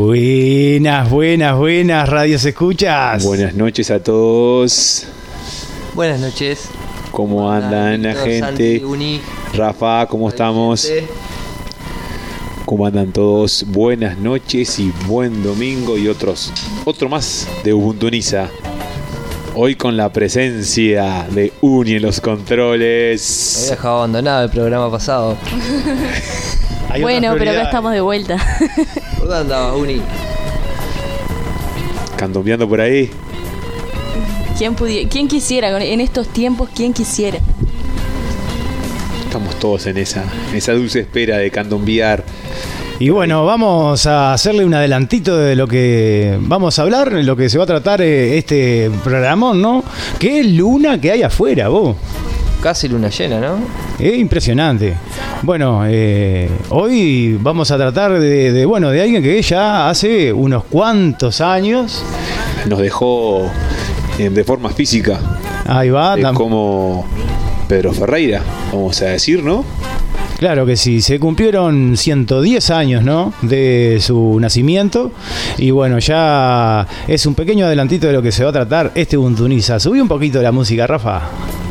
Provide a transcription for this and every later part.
Buenas, radios escuchas. Buenas noches a todos. Buenas noches. ¿Cómo andan la gente? Santi, Uni. Rafa, ¿cómo estamos? ¿Cómo andan todos? Buenas noches y buen domingo y otro más de Ubuntu Niza. Hoy con la presencia de Uni en los controles. Me había dejado abandonado el programa pasado. Bueno, pero acá estamos de vuelta. ¿Por dónde andabas, Uni? Candombeando por ahí. ¿Quién quisiera? En estos tiempos, ¿quién quisiera? Estamos todos en esa dulce espera de candombear. Y bueno, vamos a hacerle un adelantito de lo que vamos a hablar, lo que se va a tratar este programón, ¿no? ¿Qué luna que hay afuera, vos? Casi luna llena, ¿no? Es impresionante. Bueno, hoy vamos a tratar de alguien que ya hace unos cuantos años nos dejó de forma física. Ahí va. Como Pedro Ferreira, vamos a decir, ¿no? Claro que sí, se cumplieron 110 años, ¿no?, de su nacimiento. Y bueno, ya es un pequeño adelantito de lo que se va a tratar este Ubuntu Niza. Subí un poquito la música, Rafa.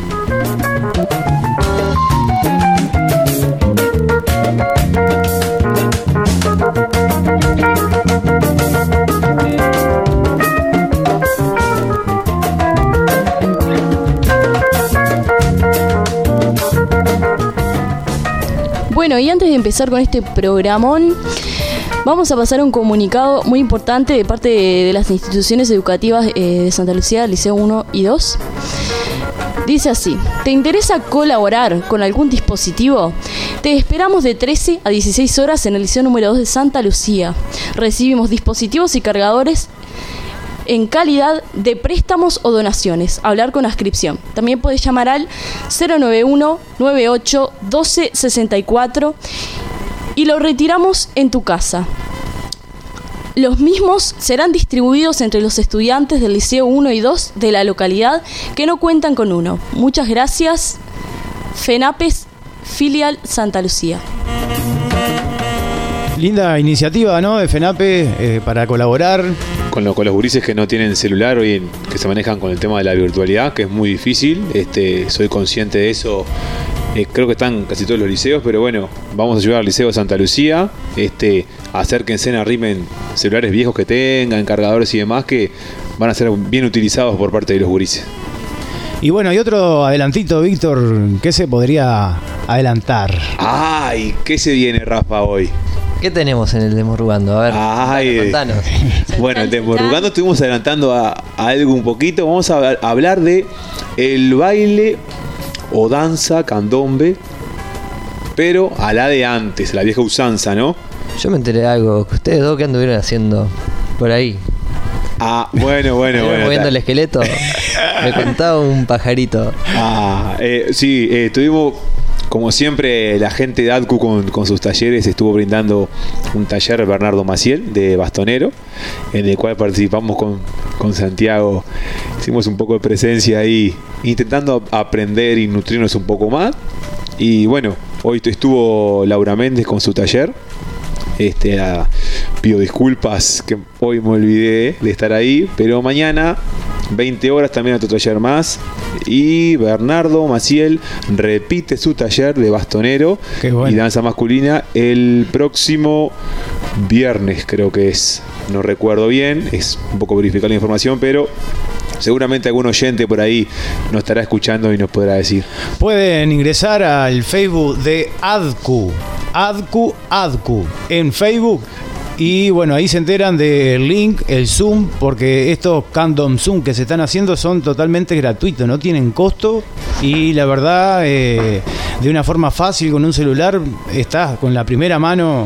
Bueno, y antes de empezar con este programón, vamos a pasar un comunicado muy importante de parte de las instituciones educativas de Santa Lucía, Liceo 1 y 2. Dice así: ¿te interesa colaborar con algún dispositivo? Te esperamos de 13 a 16 horas en el Liceo número 2 de Santa Lucía. Recibimos dispositivos y cargadores en calidad de préstamos o donaciones. Hablar con adscripción. También puedes llamar al 091-98-1264 y lo retiramos en tu casa. Los mismos serán distribuidos entre los estudiantes del Liceo 1 y 2 de la localidad que no cuentan con uno. Muchas gracias. FENAPES, Filial Santa Lucía. Linda iniciativa, ¿no?, de FENAPE para colaborar con los gurises que no tienen celular hoy, que se manejan con el tema de la virtualidad, que es muy difícil. Soy consciente de eso. Creo que están casi todos los liceos, pero bueno, vamos a ayudar al Liceo de Santa Lucía. Acérquense, arrimen celulares viejos que tengan, cargadores y demás, que van a ser bien utilizados por parte de los gurises. Y bueno, y otro adelantito, Víctor, ¿qué se podría adelantar? ¡Ay! ¿Qué se viene, Rafa, hoy? ¿Qué tenemos en el Demorrugando? A ver, contanos. Bueno, el Demorrugando estuvimos adelantando a algo un poquito. Vamos a hablar de el baile o danza candombe, pero a la de antes, la vieja usanza, ¿no? Yo me enteré de algo, que ustedes dos que anduvieron haciendo por ahí. Bueno. Moviendo el esqueleto. Me contaba un pajarito. Sí, estuvimos... Como siempre, la gente de ADCU con sus talleres estuvo brindando un taller Bernardo Maciel de bastonero, en el cual participamos con Santiago. Hicimos un poco de presencia ahí, intentando aprender y nutrirnos un poco más. Y bueno, hoy estuvo Laura Méndez con su taller. Pido disculpas que hoy me olvidé de estar ahí, pero mañana 20 horas también otro taller más, y Bernardo Maciel repite su taller de bastonero y danza masculina el próximo viernes, creo que es, no recuerdo bien, es un poco verificar la información, pero seguramente algún oyente por ahí nos estará escuchando y nos podrá decir. Pueden ingresar al Facebook de ADCU en Facebook. Y bueno, ahí se enteran del link, el Zoom, porque estos Candom Zoom que se están haciendo son totalmente gratuitos, no tienen costo. Y la verdad, de una forma fácil, con un celular, estás con la primera mano,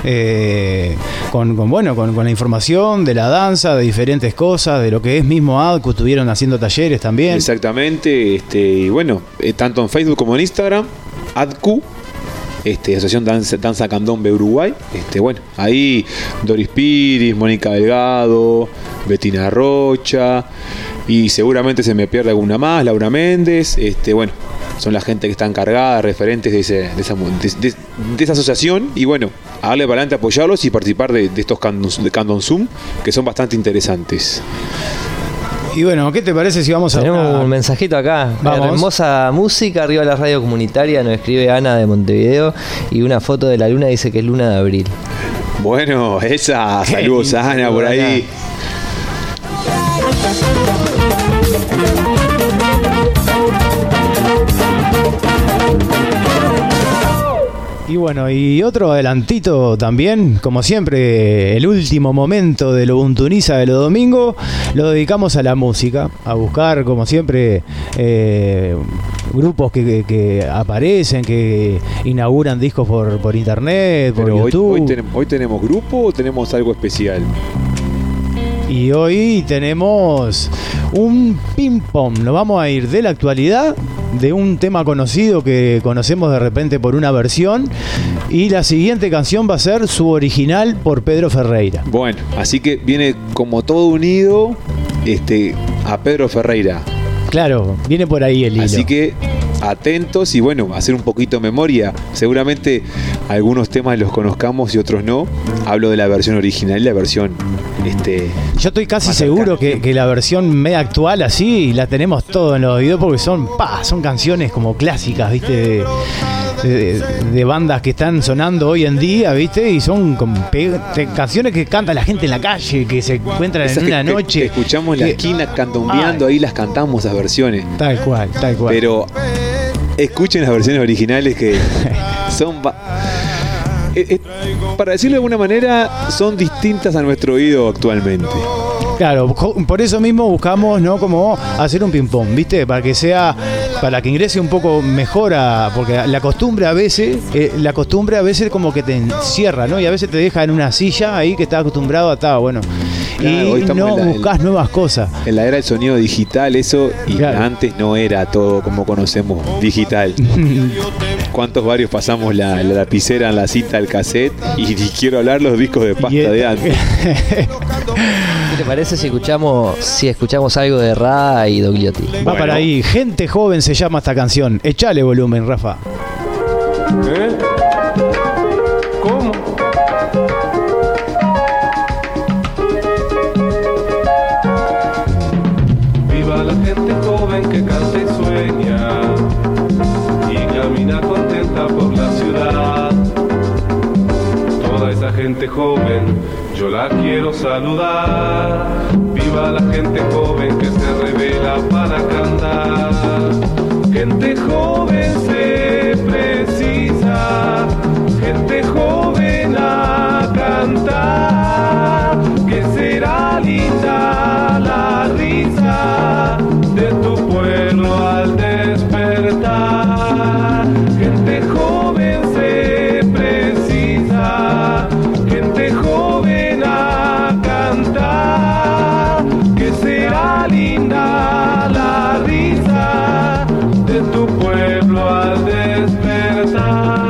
con la información de la danza, de diferentes cosas, de lo que es mismo ADCU. Estuvieron haciendo talleres también. Exactamente, y bueno, tanto en Facebook como en Instagram, ADCU. Asociación Danza Candombe Uruguay. Bueno, ahí Doris Piris, Mónica Delgado, Betina Rocha, y seguramente se me pierde alguna más, Laura Méndez. Bueno, son la gente que está encargada, referentes de esa asociación. Y bueno, a darle para adelante, apoyarlos y participar de estos Candom Zoom, que son bastante interesantes. Y bueno, ¿qué te parece si vamos a... Tenemos un mensajito acá. Vamos. Hermosa música, arriba de la radio comunitaria, nos escribe Ana de Montevideo, y una foto de la luna, dice que es luna de abril. Bueno, saludos a Ana por ahí. Y bueno, y otro adelantito también, como siempre, el último momento de lo Ubuntuniza de los domingos, lo dedicamos a la música, a buscar, como siempre, grupos que aparecen, que inauguran discos por internet, por Pero YouTube. hoy tenemos grupo o tenemos algo especial. Y hoy tenemos un ping-pong. Nos vamos a ir de la actualidad, de un tema conocido que conocemos de repente por una versión. Y la siguiente canción va a ser su original por Pedro Ferreira. Bueno, así que viene como todo unido a Pedro Ferreira. Claro, viene por ahí el hilo. Así que atentos y bueno, hacer un poquito de memoria. Seguramente algunos temas los conozcamos y otros no. Hablo de la versión original y la versión yo estoy casi seguro que la versión media actual así la tenemos todo en los videos, porque son canciones como clásicas, ¿viste? De bandas que están sonando hoy en día, ¿viste? Y son canciones que canta la gente en la calle, que se encuentran en una noche. Que escuchamos en la esquina candombeando, ahí las cantamos las versiones. Tal cual. Pero escuchen las versiones originales que son... para decirlo de alguna manera, son distintas a nuestro oído actualmente. Claro, por eso mismo buscamos, ¿no?, como hacer un ping-pong, ¿viste? Para que ingrese un poco mejor porque la costumbre a veces como que te encierra, ¿no? Y a veces te deja en una silla ahí que estás acostumbrado a estar, bueno. Claro, y no buscas nuevas cosas. En la era del sonido digital, eso, y claro, antes no era todo como conocemos, digital. ¿Cuántos varios pasamos la lapicera en la cinta del cassette? Y ni quiero hablar los discos de pasta de antes. ¿Qué te parece si escuchamos algo de Ra y Dogliotti? Va para ahí. Gente Joven se llama esta canción. Echale volumen, Rafa. ¿Cómo? Viva la gente joven que canta y sueña y camina contenta por la ciudad. Toda esa gente joven yo la quiero saludar. Viva la gente joven que se revela para cantar. Gente joven se precisa, gente joven a cantar. Que será linda la risa de tu pueblo al despertar. Gente joven se precisa, gente joven a cantar. Que será linda la risa de tu pueblo al despertar.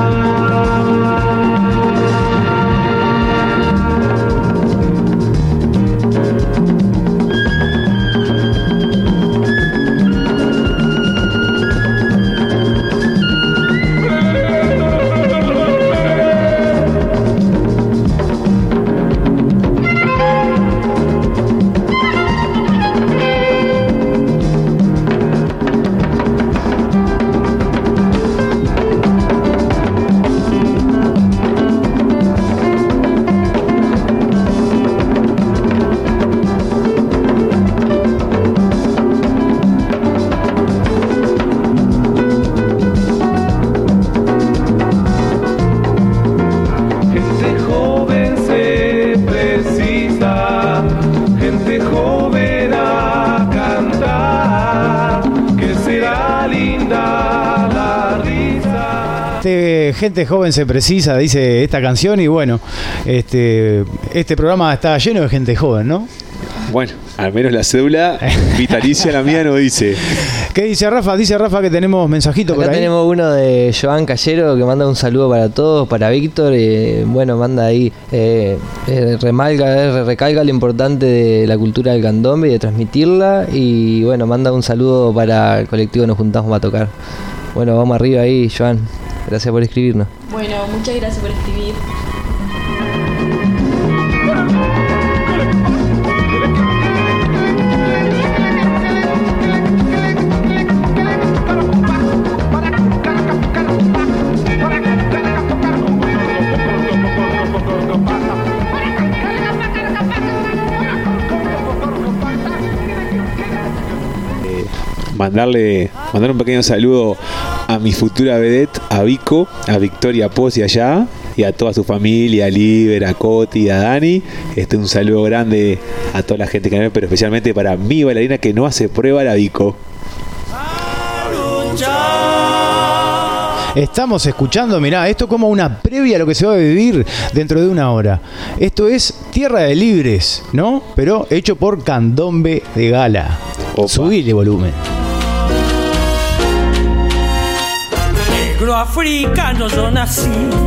Gente joven se precisa, dice esta canción, y bueno, este programa está lleno de gente joven, ¿no? Bueno, al menos la cédula vitalicia la mía no dice. ¿Qué dice Rafa? Dice Rafa que tenemos mensajito por ahí. Tenemos uno de Joan Callero que manda un saludo para todos, para Víctor. Bueno, manda ahí, recalca lo importante de la cultura del candombe y de transmitirla. Y bueno, manda un saludo para el colectivo Nos Juntamos a Tocar. Bueno, vamos arriba ahí, Joan. Gracias por escribirnos. Bueno, muchas gracias por escribir. Mandar un pequeño saludo a mi futura vedette, a Vico, a Victoria Pozzi allá, y a toda su familia, a Liber, a Coti, a Dani. Un saludo grande a toda la gente que me ve, pero especialmente para mi bailarina que no hace prueba, la Vico. Estamos escuchando, mirá, esto como una previa a lo que se va a vivir dentro de una hora. Esto es Tierra de Libres, ¿no? Pero hecho por Candombe de Gala. Opa. Subile volumen. Negro africano yo nací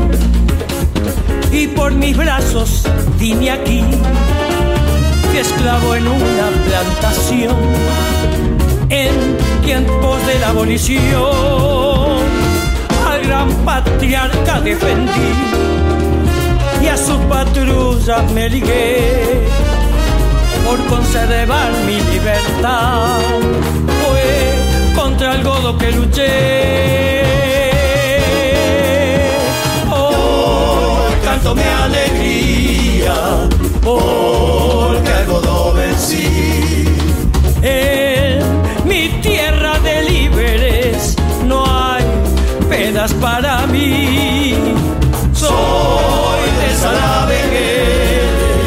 y por mis brazos vine aquí. Fui esclavo en una plantación en tiempos de la abolición. Al gran patriarca defendí y a sus patrullas me ligué por conservar mi libertad. Fue contra el godo que luché. Hoy canto mi alegría porque al godo vencí. En mi tierra de líderes no hay penas para mí. Soy de Salavegué,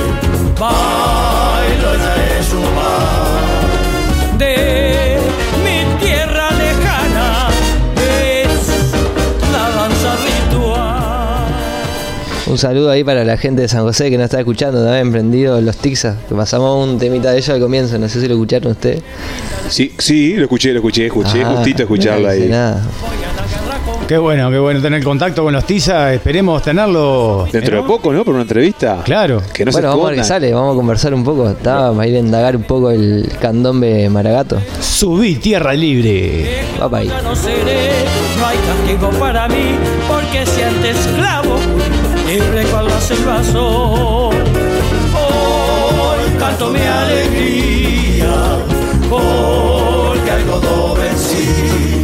bailo ya es un mar. De mi tierra lejana es la danza ritual. Un saludo ahí para la gente de San José que nos está escuchando también, prendido los Tixas, que pasamos un temita de ellos al comienzo, no sé si lo escucharon ustedes. Sí, lo escuché, justito escucharla ahí. Nada. Qué bueno tener contacto con los Tiza. Esperemos tenerlo Dentro de poco, ¿no? Por una entrevista. Claro. Que no se Bueno, vamos a ver qué sale, vamos a conversar un poco. Para ir a indagar un poco el candombe maragato. Subí Tierra Libre. Va para ahí. Ya no seré, no hay castigo para mí, porque si antes esclavo, libre cual la selva soy. Hoy canto mi alegría, porque al godo vencí.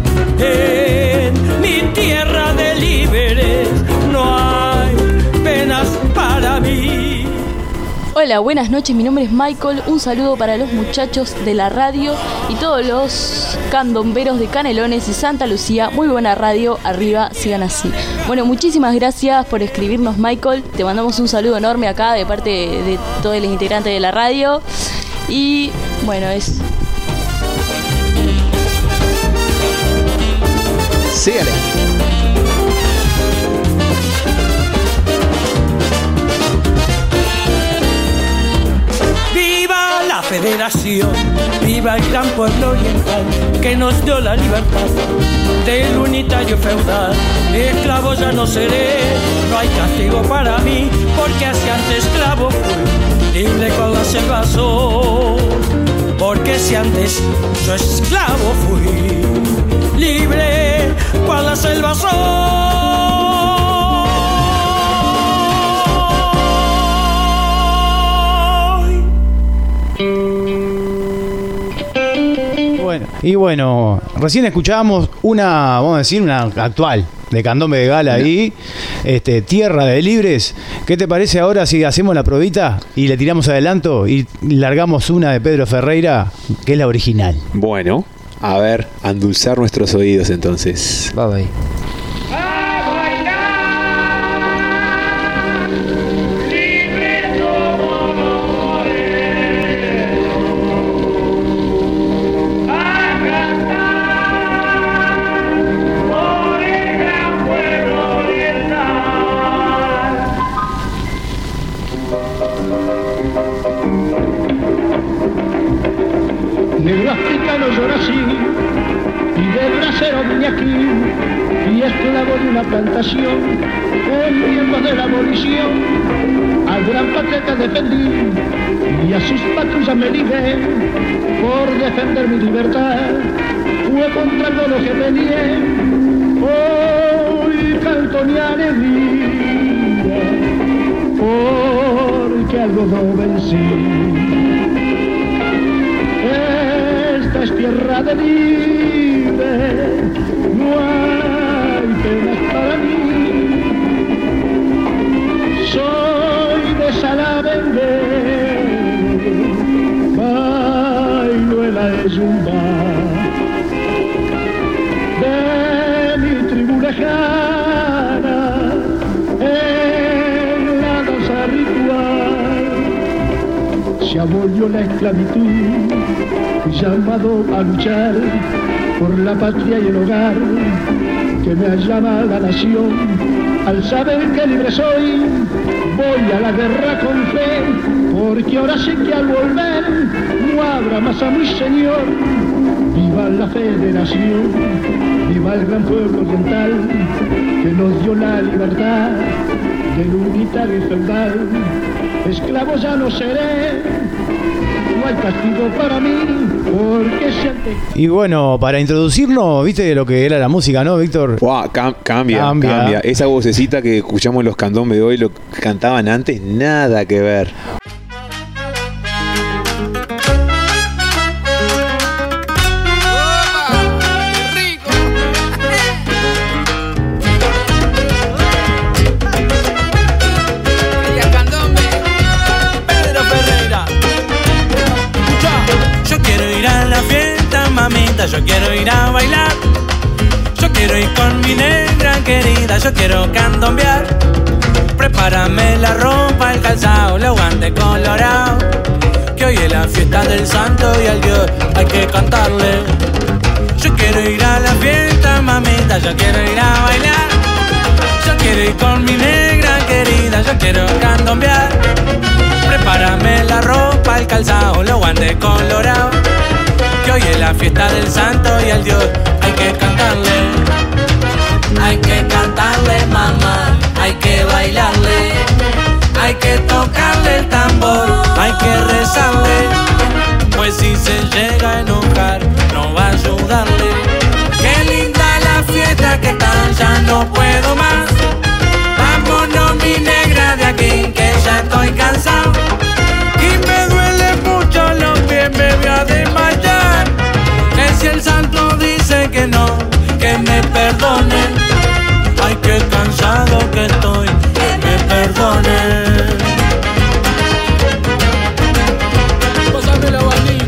En mi tierra de líderes no hay penas para mí. Hola, buenas noches, mi nombre es Michael. Un saludo para los muchachos de la radio y todos los candomberos de Canelones y Santa Lucía. Muy buena radio, arriba, sigan así. Bueno, muchísimas gracias por escribirnos, Michael. Te mandamos un saludo enorme acá de parte de todos los integrantes de la radio. Y bueno, es... Sígale. ¡Viva la Federación! ¡Viva el gran pueblo oriental que nos dio la libertad del unitario feudal! Esclavo ya no seré, no hay castigo para mí, porque así antes esclavo fui, libre con la selva soy. Porque si antes yo esclavo fui, libre cual la selva soy. Bueno, recién escuchábamos vamos a decir, una actual de Candombe de Gala ahí, Tierra de Libres. ¿Qué te parece ahora si hacemos la probita y le tiramos adelanto y largamos una de Pedro Ferreira, que es la original? Bueno, a ver, a endulzar nuestros oídos entonces. Va ahí. Negro africano yo nací y de bracero vine aquí y esclavo de una plantación en tiempos de la abolición. Al gran patriarca defendí y a sus patrullas me ligué por defender mi libertad. fue contra todo lo que peleé, hoy canto mi alegría, porque algo no vencí. Esta es tierra de libre, no hay penas para mí. Soy de Salavende, bailo en la yumba de mi tribu lejana, en la danza ritual. Se abolió la esclavitud, llamado a luchar por la patria y el hogar, que me llama la nación. Al saber que libre soy, voy a la guerra con fe, porque ahora sé que al volver no habrá más a mi señor. Viva la federación, viva el gran pueblo oriental, que nos dio la libertad del unitario y feudal. Esclavo ya no seré, no hay castigo para mí, porque se ante... Y bueno, para introducirnos, ¿viste lo que era la música, no, Víctor? Wow, cambia. Esa vocecita que escuchamos en los candombes de hoy, lo que cantaban antes, nada que ver. Yo quiero ir a bailar, yo quiero ir con mi negra querida, yo quiero candombear. Prepárame la ropa, el calzado, los guantes colorados, que hoy es la fiesta del santo y al Dios hay que cantarle. Yo quiero ir a la fiesta, mamita, yo quiero ir a bailar, yo quiero ir con mi negra querida, yo quiero candombear. Prepárame la ropa, el calzado, los guantes colorados, que hoy es la fiesta del santo y al Dios hay que cantarle. Hay que cantarle, mamá, hay que bailarle, hay que tocarle el tambor, hay que rezarle, pues si se llega a enojar no va a ayudarle. Qué linda la fiesta que tan ya no puedo más. Vámonos mi negra de aquí que ya estoy cansado y me duele mucho los pies, me voy a desmayar. Que si el santo dice que no, que me perdonen. Ay, qué cansado que estoy, que me perdonen. Pásame la abanico.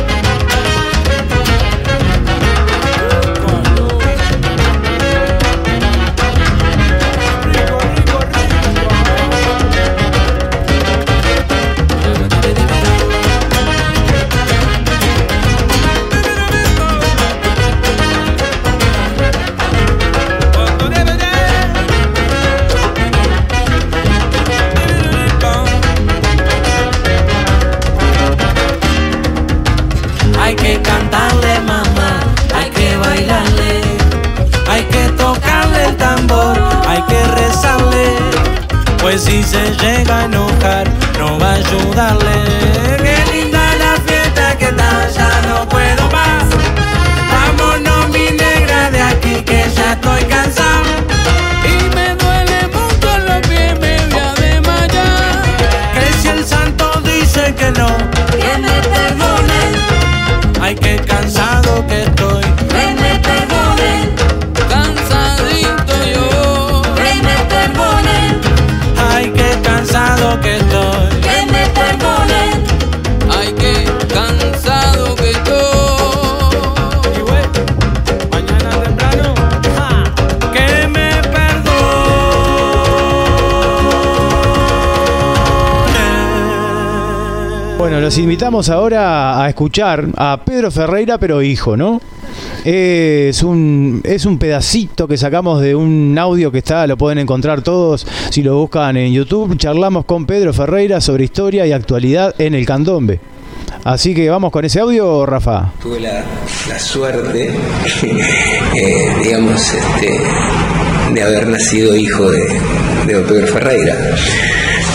Rico, rico, rico. Hay que cantarle, mamá, hay que bailarle, hay que tocarle el tambor, hay que rezarle, pues si se llega a enojar no va a ayudarle. Qué linda la fiesta que está, ya no puedo más. Vámonos mi negra de aquí que ya estoy cansado y me duele mucho los pies, me voy a desmayar. Que si el santo dice que no, que me perdone. Ay, qué cansado que estoy, que me perdonen. Cansadito yo, que me perdonen. Ay, qué cansado que estoy, que me perdonen. Ay, qué cansado que estoy. Y bueno, mañana temprano, que me perdonen. Bueno, los invitamos ahora a escuchar a Pedro Ferreira, pero hijo, ¿no? Es un pedacito que sacamos de un audio que está, lo pueden encontrar todos si lo buscan en YouTube. Charlamos con Pedro Ferreira sobre historia y actualidad en el candombe. Así que vamos con ese audio, Rafa. Tuve la suerte, digamos, de haber nacido hijo de don Pedro Ferreira.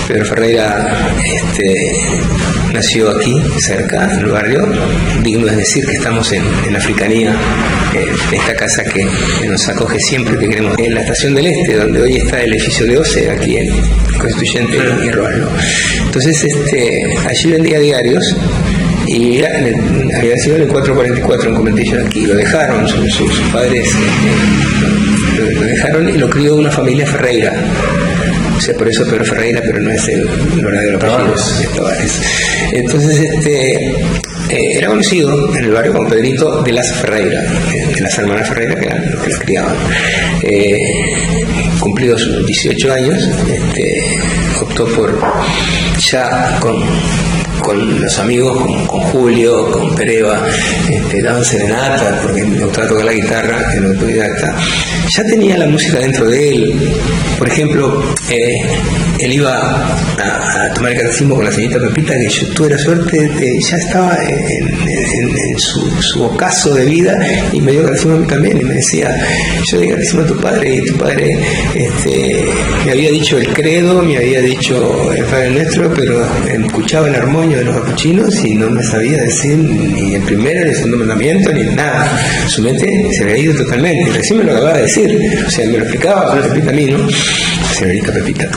Pedro Ferreira nació aquí, cerca, en el barrio. Digno es decir que estamos en la Africanía, en esta casa que nos acoge siempre que queremos, en la Estación del Este, donde hoy está el edificio de OCE, aquí en Constituyente y Roballo. Entonces, allí vendía diarios. Y había nacido en el 444 en Conventillo aquí. Lo dejaron, sus padres lo dejaron y lo crió una familia Ferreira. O sea, por eso Pedro Ferreira, pero no es el verdadero apellido, es Tavares. Entonces, era conocido en el barrio como Pedrito de las Ferreira, de las hermanas Ferreira, que eran los que las criaban. Cumplidos sus 18 años, optó por, ya con los amigos, con Julio, con Pereva, daban serenata, porque me gustaba tocar la guitarra, era autodidacta. Ya tenía la música dentro de él. Por ejemplo, él iba a tomar el catecismo con la señorita Pepita, que yo tuve la suerte ya estaba en su ocaso de vida, y me dio catecismo a mí también, y me decía, yo di catecismo a tu padre, y tu padre me había dicho el credo, me había dicho el Padre Nuestro, pero escuchaba el armonio de los capuchinos y no me sabía decir ni el primero ni el segundo mandamiento ni nada. Su mente se había ido totalmente, y recién me lo acababa de decir, o sea, me lo explicaba la Pepita a mí, ¿no? Señorita Pepita.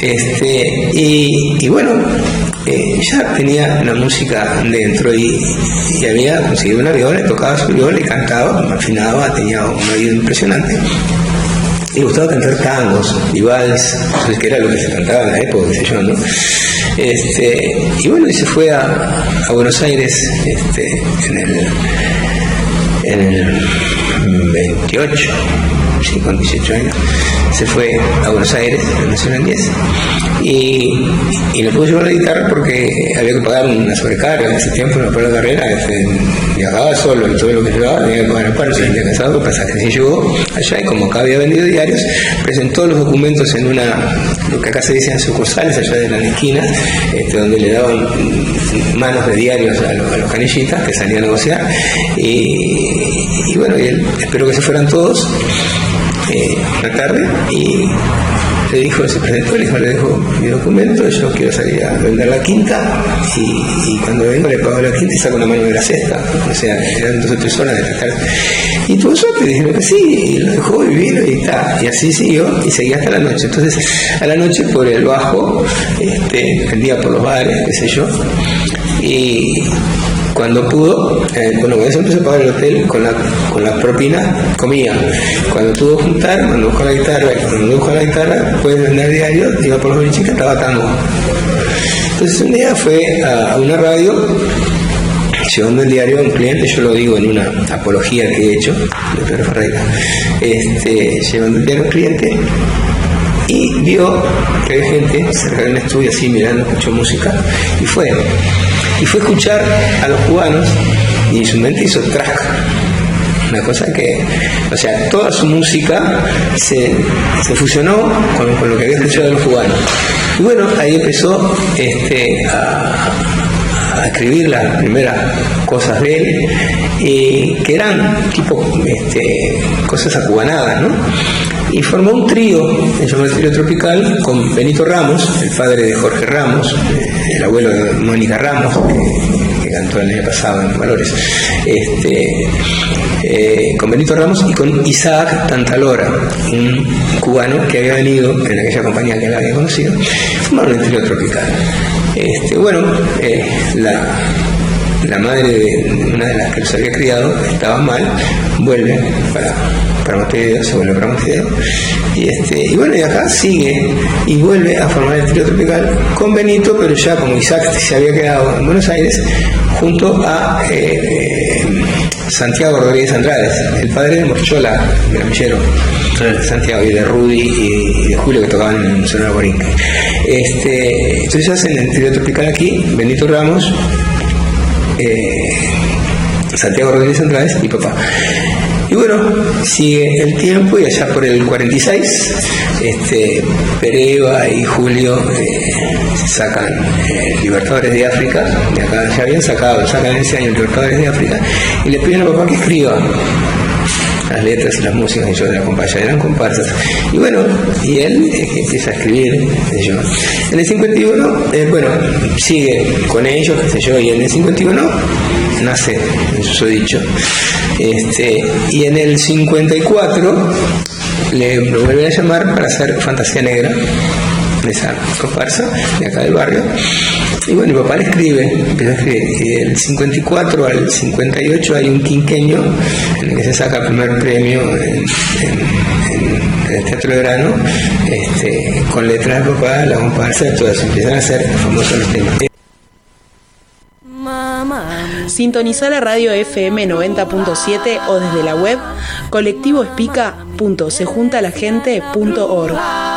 Y bueno, ya tenía la música dentro, y había conseguido una viola, tocaba su viola y cantaba, afinaba, tenía un oído impresionante. Y le gustaba cantar tangos y vals, que era lo que se cantaba en la época, qué sé yo, ¿no? Y bueno, y se fue a Buenos Aires en el 28, sí, con 18 años. Se fue a Buenos Aires, nació en el 10, y le pudo llevar la guitarra porque había que pagar una sobrecarga. En ese tiempo, no, por la carrera, viajaba solo, y todo lo que llevaba tenía que pagar el paro, se había casado con pasajes. Y llegó allá, y como acá había vendido diarios, presentó los documentos en lo que acá se dicen sucursales, allá de las esquinas, donde le daban manos de diarios a los canillitas que salían a negociar. Y bueno, y él esperó que se fueran todos una tarde, y le dijo, se presentó, le dejo mi documento, yo quiero salir a vender la quinta, y cuando vengo le pago la quinta y saco una mano de la cesta. O sea, eran 2 o 3 horas de la tarde. Y tuvo suerte, dijeron que sí, y lo dejó y vino, y así siguió, y seguía hasta la noche. Entonces, a la noche, por el bajo, vendía por los bares, qué sé yo, y cuando pudo, cuando se empezó a pagar el hotel con la propina, comía. Cuando pudo juntar, mandó buscar la guitarra, y cuando mandó buscar la guitarra, puede vender diario, iba por los boliches y cantaba tango. Entonces un día fue a una radio, llevando el diario a un cliente, yo lo digo en una apología que he hecho, de Pedro Ferreira, llevando el diario a un cliente, y vio que había gente cerca de un estudio así mirando, escuchó música, y fue a escuchar a los cubanos, y su mente hizo track. Una cosa que, o sea, toda su música se fusionó con lo que había escuchado de los cubanos. Y bueno, ahí empezó a escribir las primeras cosas de él, que eran tipo cosas acubanadas, ¿no? Y formó un trío, se llamó el Trío Tropical, con Benito Ramos, el padre de Jorge Ramos, el abuelo de Mónica Ramos, que cantó el año pasado en Valores, con Benito Ramos y con Isaac Tantalora, un cubano que había venido en aquella compañía que él había conocido. Formaron el Trío Tropical. La madre de una de las que los había criado estaba mal, vuelve para Montevideo, se vuelve para Montevideo, y bueno, y acá sigue y vuelve a formar el Trío Tropical con Benito, pero ya como Isaac se había quedado en Buenos Aires, junto a Santiago Rodríguez Andrades, el padre de Morchola, gramillero, Santiago, y de Rudy y de Julio, que tocaban en el Sonora Borinque. Entonces hacen el Trío Tropical aquí, Benito Ramos, Santiago Rodríguez Andrades y papá. Y bueno, sigue el tiempo, y allá por el 46, Pereva y Julio sacan Libertadores de África, de acá ya habían sacan ese año Libertadores de África, y le piden a papá que escriba. las letras y las músicas, y yo era comparsa, eran comparsas. Y bueno, y él empieza a escribir, qué sé yo. En el 51, bueno, sigue con ellos, qué sé yo, y en el 51 nace el susodicho. Y en el 54 lo vuelven a llamar para hacer Fantasía Negra, de esa comparsa de acá del barrio. Y bueno, mi papá le empieza a escribir. Y del 54 al 58 hay un quinqueño en el que se saca el primer premio en el Teatro de Verano, con letras de papá, la comparsa, todas empiezan a ser famosos los temas. Sintonizá la radio FM 90.7 o desde la web colectivoespica.sejuntalaGente.org.